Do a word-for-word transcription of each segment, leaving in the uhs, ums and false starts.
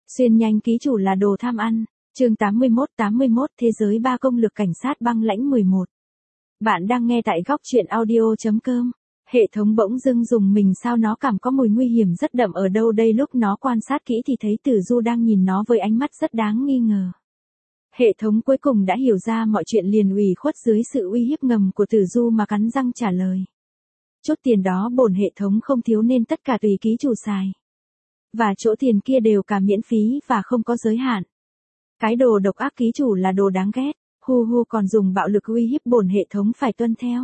Xuyên nhanh ký chủ là đồ tham ăn. Chương tám mươi mốt tám mươi mốt Thế giới ba công lực cảnh sát băng lãnh mười một. Bạn đang nghe tại góc truyện audio.com. Hệ thống bỗng dưng dùng mình, sao nó cảm có mùi nguy hiểm rất đậm ở đâu đây. Lúc nó quan sát kỹ thì thấy Tử Du đang nhìn nó với ánh mắt rất đáng nghi ngờ. Hệ thống cuối cùng đã hiểu ra mọi chuyện, liền ủy khuất dưới sự uy hiếp ngầm của Tử Du mà cắn răng trả lời. Chút tiền đó bổn hệ thống không thiếu nên tất cả tùy ký chủ xài. Và chỗ tiền kia đều cả miễn phí và không có giới hạn. Cái đồ độc ác ký chủ là đồ đáng ghét, hu hu còn dùng bạo lực uy hiếp bổn hệ thống phải tuân theo.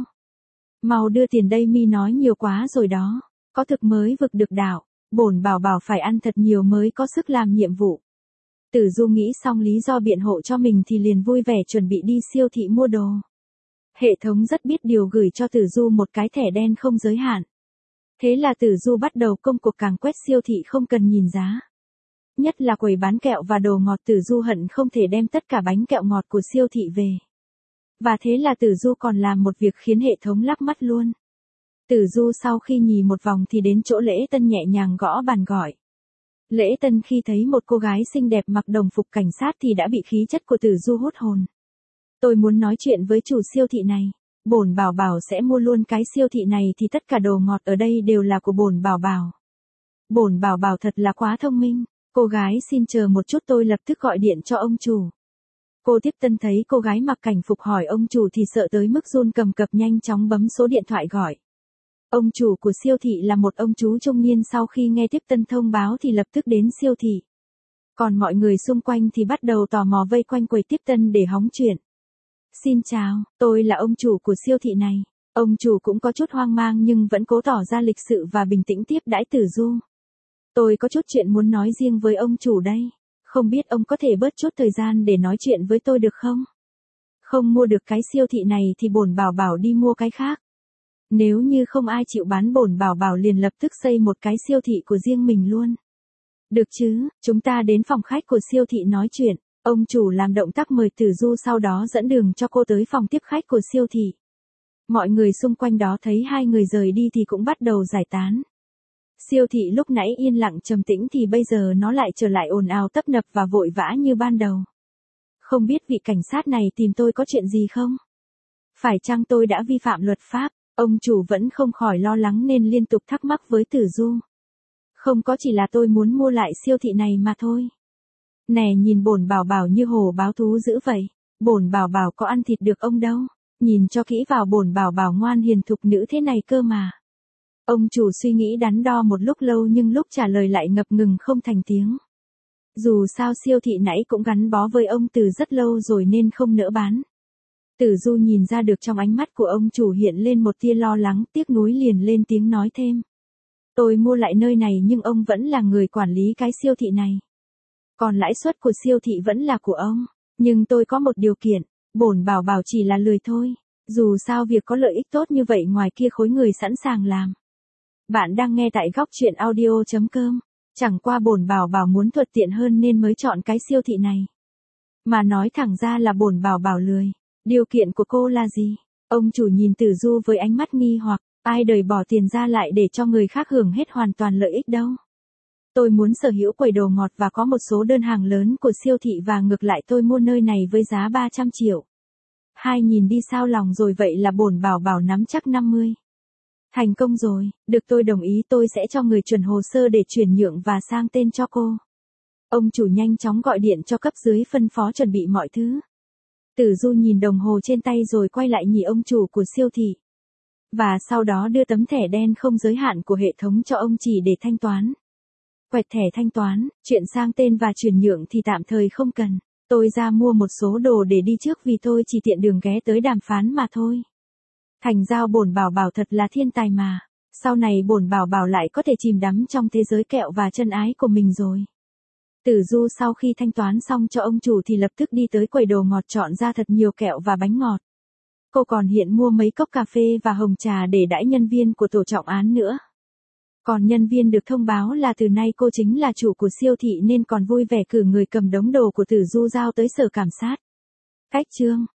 Mau đưa tiền đây, mi nói nhiều quá rồi đó, có thực mới vực được đạo, bổn bảo bảo phải ăn thật nhiều mới có sức làm nhiệm vụ. Tử Du nghĩ xong lý do biện hộ cho mình thì liền vui vẻ chuẩn bị đi siêu thị mua đồ. Hệ thống rất biết điều, gửi cho Tử Du một cái thẻ đen không giới hạn. Thế là Tử Du bắt đầu công cuộc càn quét siêu thị không cần nhìn giá. Nhất là quầy bán kẹo và đồ ngọt, Tử Du hận không thể đem tất cả bánh kẹo ngọt của siêu thị về. Và thế là Tử Du còn làm một việc khiến hệ thống lắc mắt luôn. Tử Du sau khi nhì một vòng thì đến chỗ Lễ Tân nhẹ nhàng gõ bàn gọi. Lễ Tân khi thấy một cô gái xinh đẹp mặc đồng phục cảnh sát thì đã bị khí chất của Tử Du hút hồn. Tôi muốn nói chuyện với chủ siêu thị này. Bổn bảo bảo sẽ mua luôn cái siêu thị này thì tất cả đồ ngọt ở đây đều là của bổn bảo bảo. Bổn bảo bảo thật là quá thông minh. Cô gái xin chờ một chút, tôi lập tức gọi điện cho ông chủ. Cô Tiếp Tân thấy cô gái mặc cảnh phục hỏi ông chủ thì sợ tới mức run cầm cập, nhanh chóng bấm số điện thoại gọi. Ông chủ của siêu thị là một ông chú trung niên, sau khi nghe Tiếp Tân thông báo thì lập tức đến siêu thị. Còn mọi người xung quanh thì bắt đầu tò mò vây quanh quầy Tiếp Tân để hóng chuyện. Xin chào, tôi là ông chủ của siêu thị này. Ông chủ cũng có chút hoang mang nhưng vẫn cố tỏ ra lịch sự và bình tĩnh tiếp đãi Tử Du. Tôi có chút chuyện muốn nói riêng với ông chủ đây. Không biết ông có thể bớt chút thời gian để nói chuyện với tôi được không? Không mua được cái siêu thị này thì bổn bảo bảo đi mua cái khác. Nếu như không ai chịu bán, bổn bảo bảo liền lập tức xây một cái siêu thị của riêng mình luôn. Được chứ, chúng ta đến phòng khách của siêu thị nói chuyện. Ông chủ làm động tác mời Tử Du, sau đó dẫn đường cho cô tới phòng tiếp khách của siêu thị. Mọi người xung quanh đó thấy hai người rời đi thì cũng bắt đầu giải tán. Siêu thị lúc nãy yên lặng trầm tĩnh thì bây giờ nó lại trở lại ồn ào tấp nập và vội vã như ban đầu. Không biết vị cảnh sát này tìm tôi có chuyện gì không? Phải chăng tôi đã vi phạm luật pháp? Ông chủ vẫn không khỏi lo lắng nên liên tục thắc mắc với Tử Du. Không có, chỉ là tôi muốn mua lại siêu thị này mà thôi. Nè, nhìn bổn bảo bảo như hổ báo thú dữ vậy. Bổn bảo bảo có ăn thịt được ông đâu. Nhìn cho kỹ vào, bổn bảo bảo ngoan hiền thục nữ thế này cơ mà. Ông chủ suy nghĩ đắn đo một lúc lâu nhưng lúc trả lời lại ngập ngừng không thành tiếng. Dù sao siêu thị nãy cũng gắn bó với ông từ rất lâu rồi nên không nỡ bán. Tử Du nhìn ra được trong ánh mắt của ông chủ hiện lên một tia lo lắng, tiếc nuối liền lên tiếng nói thêm. Tôi mua lại nơi này nhưng ông vẫn là người quản lý cái siêu thị này. Còn lãi suất của siêu thị vẫn là của ông. Nhưng tôi có một điều kiện, bổn bảo bảo chỉ là lười thôi. Dù sao việc có lợi ích tốt như vậy ngoài kia khối người sẵn sàng làm. Bạn đang nghe tại góc truyện audio.com. Chẳng qua bổn bảo bảo muốn thuận tiện hơn nên mới chọn cái siêu thị này. Mà nói thẳng ra là bổn bảo bảo lười. Điều kiện của cô là gì? Ông chủ nhìn Tử Du với ánh mắt nghi hoặc, ai đời bỏ tiền ra lại để cho người khác hưởng hết hoàn toàn lợi ích đâu. Tôi muốn sở hữu quầy đồ ngọt và có một số đơn hàng lớn của siêu thị, và ngược lại tôi mua nơi này với giá ba trăm triệu. Hai nhìn đi sao lòng rồi, vậy là bổn bảo bảo nắm chắc năm mươi. Thành công rồi, được, tôi đồng ý, tôi sẽ cho người chuẩn hồ sơ để chuyển nhượng và sang tên cho cô. Ông chủ nhanh chóng gọi điện cho cấp dưới phân phó chuẩn bị mọi thứ. Tử Du nhìn đồng hồ trên tay rồi quay lại nhìn ông chủ của siêu thị. Và sau đó đưa tấm thẻ đen không giới hạn của hệ thống cho ông chỉ để thanh toán. Quẹt thẻ thanh toán, chuyện sang tên và chuyển nhượng thì tạm thời không cần. Tôi ra mua một số đồ để đi trước vì tôi chỉ tiện đường ghé tới đàm phán mà thôi. Thành giao bổn bảo bảo thật là thiên tài mà. Sau này bổn bảo bảo lại có thể chìm đắm trong thế giới kẹo và chân ái của mình rồi. Tử Du sau khi thanh toán xong cho ông chủ thì lập tức đi tới quầy đồ ngọt chọn ra thật nhiều kẹo và bánh ngọt. Cô còn hiện mua mấy cốc cà phê và hồng trà để đãi nhân viên của tổ trọng án nữa. Còn nhân viên được thông báo là từ nay cô chính là chủ của siêu thị nên còn vui vẻ cử người cầm đống đồ của Tử Du giao tới sở cảm sát. Cách chương